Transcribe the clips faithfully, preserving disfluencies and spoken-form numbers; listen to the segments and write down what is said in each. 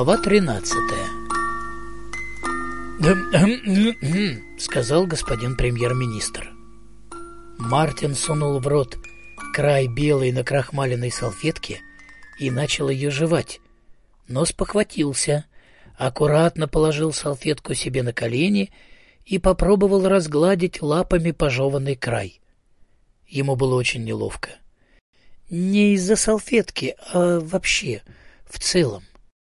Глава тринадцатая. — сказал господин премьер-министр. Мартин сунул в рот край белой накрахмаленной салфетки и начал ее жевать, но спохватился, аккуратно положил салфетку себе на колени и попробовал разгладить лапами пожеванный край. Ему было очень неловко. Не из-за салфетки, а вообще, в целом.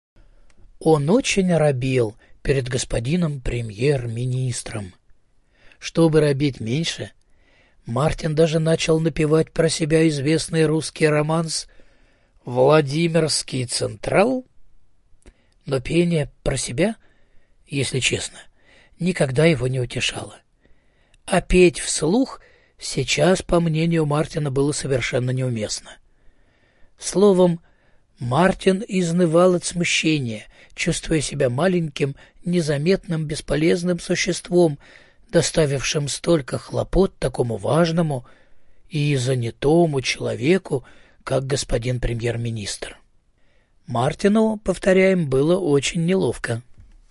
Он очень робел перед господином премьер-министром. Чтобы робеть меньше, Мартин даже начал напевать про себя известный русский романс «Владимирский Централ». Но пение про себя, если честно, никогда его не утешало. А петь вслух сейчас, по мнению Мартина, было совершенно неуместно. Словом, Мартин изнывал от смущения, чувствуя себя маленьким, незаметным, бесполезным существом, доставившим столько хлопот такому важному и занятому человеку, как господин премьер-министр. Мартину, повторяем, было очень неловко.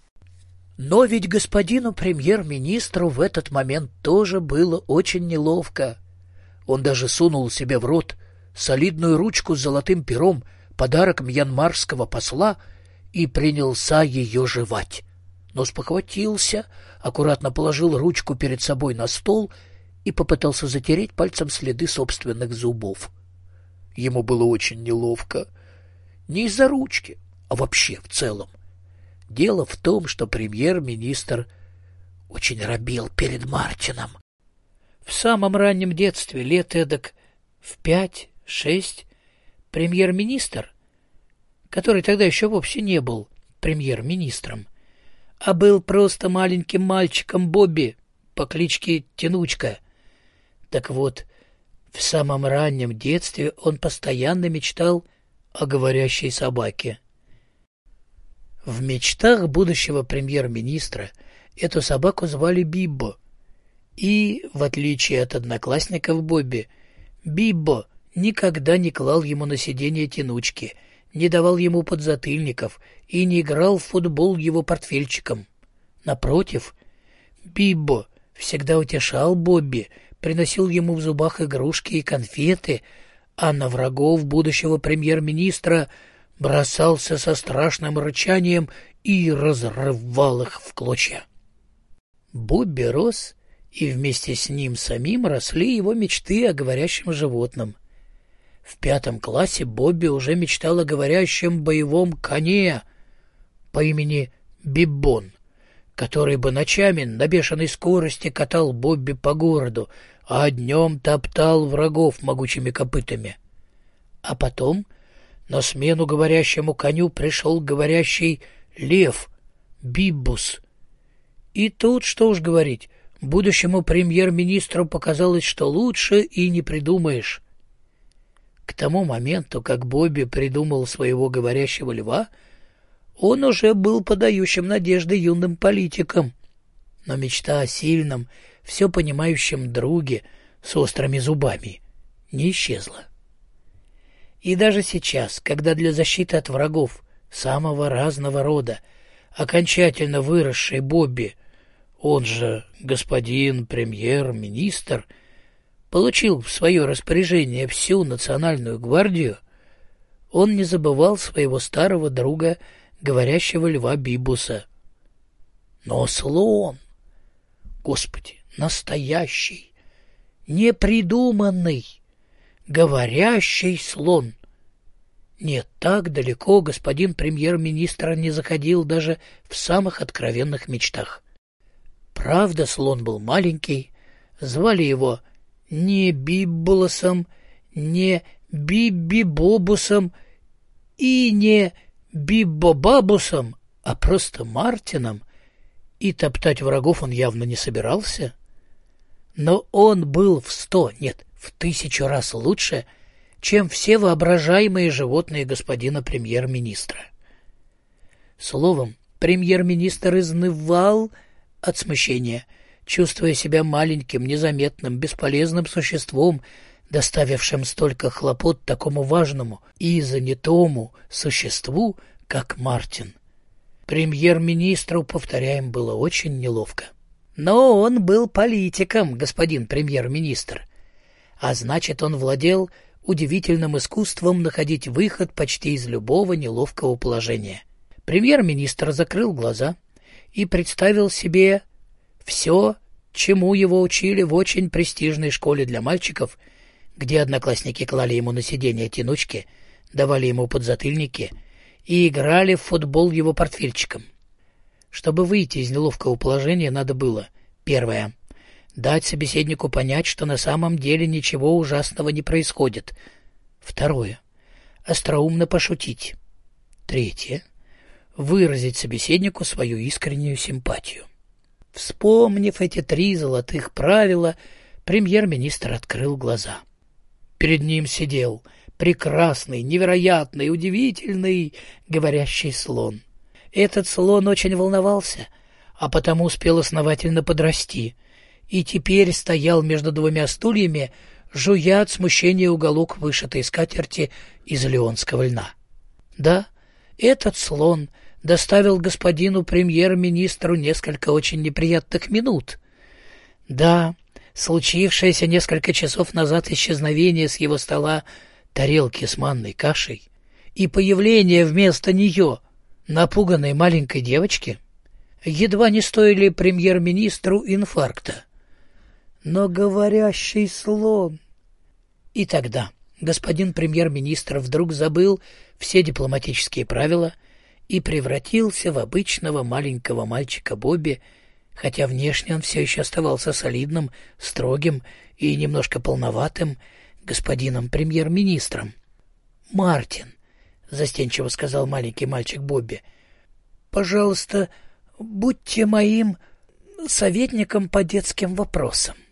Но ведь господину премьер-министру в этот момент тоже было очень неловко. Он даже сунул себе в рот солидную ручку с золотым пером, подарок мьянмарского посла, и принялся ее жевать. Но спохватился, аккуратно положил ручку перед собой на стол и попытался затереть пальцем следы собственных зубов. Ему было очень неловко. Не из-за ручки, а вообще в целом. Дело в том, что премьер-министр очень робел перед Мартином. В самом раннем детстве, лет эдак в пять-шесть, премьер-министр, который тогда еще вовсе не был премьер-министром, а был просто маленьким мальчиком Бобби по кличке Тянучка. Так вот, в самом раннем детстве он постоянно мечтал о говорящей собаке. В мечтах будущего премьер-министра эту собаку звали Биббо. И, в отличие от одноклассников Бобби, Биббо никогда не клал ему на сиденье тянучки, не давал ему подзатыльников и не играл в футбол его портфельчиком. Напротив, Биббо всегда утешал Бобби, приносил ему в зубах игрушки и конфеты, а на врагов будущего премьер-министра бросался со страшным рычанием и разрывал их в клочья. Бобби рос, и вместе с ним самим росли его мечты о говорящем животном. В пятом классе Бобби уже мечтал о говорящем боевом коне по имени Биббон, который бы ночами на бешеной скорости катал Бобби по городу, а днем топтал врагов могучими копытами. А потом на смену говорящему коню пришел говорящий лев, Биббус. И тут, что уж говорить, будущему премьер-министру показалось, что лучше и не придумаешь. К тому моменту, как Бобби придумал своего говорящего льва, он уже был подающим надежды юным политиком. Но мечта о сильном, все понимающем друге с острыми зубами не исчезла. И даже сейчас, когда для защиты от врагов самого разного рода окончательно выросший Бобби, он же господин премьер-министр, получил в свое распоряжение всю национальную гвардию, он не забывал своего старого друга, говорящего льва Бибуса. Но слон, Господи, настоящий, непридуманный, говорящий слон. Нет, так далеко господин премьер-министр не заходил даже в самых откровенных мечтах. Правда, слон был маленький, звали его не Биббулосом, не Бибби-Бобусом и не Биббо-Бабусом, а просто Мартином, и топтать врагов он явно не собирался. Но он был в сто, нет, в тысячу раз лучше, чем все воображаемые животные господина премьер-министра. Словом, премьер-министр изнывал от смущения, чувствуя себя маленьким, незаметным, бесполезным существом, доставившим столько хлопот такому важному и занятому существу, как Мартин. Премьер-министру, повторяем, было очень неловко. Но он был политиком, господин премьер-министр. А значит, он владел удивительным искусством находить выход почти из любого неловкого положения. Премьер-министр закрыл глаза и представил себе все, чему его учили в очень престижной школе для мальчиков, где одноклассники клали ему на сиденье тянучки, давали ему подзатыльники и играли в футбол его портфельчиком. Чтобы выйти из неловкого положения, надо было: первое — дать собеседнику понять, что на самом деле ничего ужасного не происходит. Второе — остроумно пошутить. Третье — выразить собеседнику свою искреннюю симпатию. Вспомнив эти три золотых правила, премьер-министр открыл глаза. Перед ним сидел прекрасный, невероятный, удивительный говорящий слон. Этот слон очень волновался, а потому успел основательно подрасти, и теперь стоял между двумя стульями, жуя от смущения уголок вышитой скатерти из леонского льна. Да, этот слон доставил господину премьер-министру несколько очень неприятных минут. Да, случившееся несколько часов назад исчезновение с его стола тарелки с манной кашей и появление вместо нее напуганной маленькой девочки едва не стоили премьер-министру инфаркта. Но говорящий слон... И тогда господин премьер-министр вдруг забыл все дипломатические правила и превратился в обычного маленького мальчика Бобби, хотя внешне он все еще оставался солидным, строгим и немножко полноватым господином премьер-министром. — Мартин, — застенчиво сказал маленький мальчик Бобби, — пожалуйста, будьте моим советником по детским вопросам.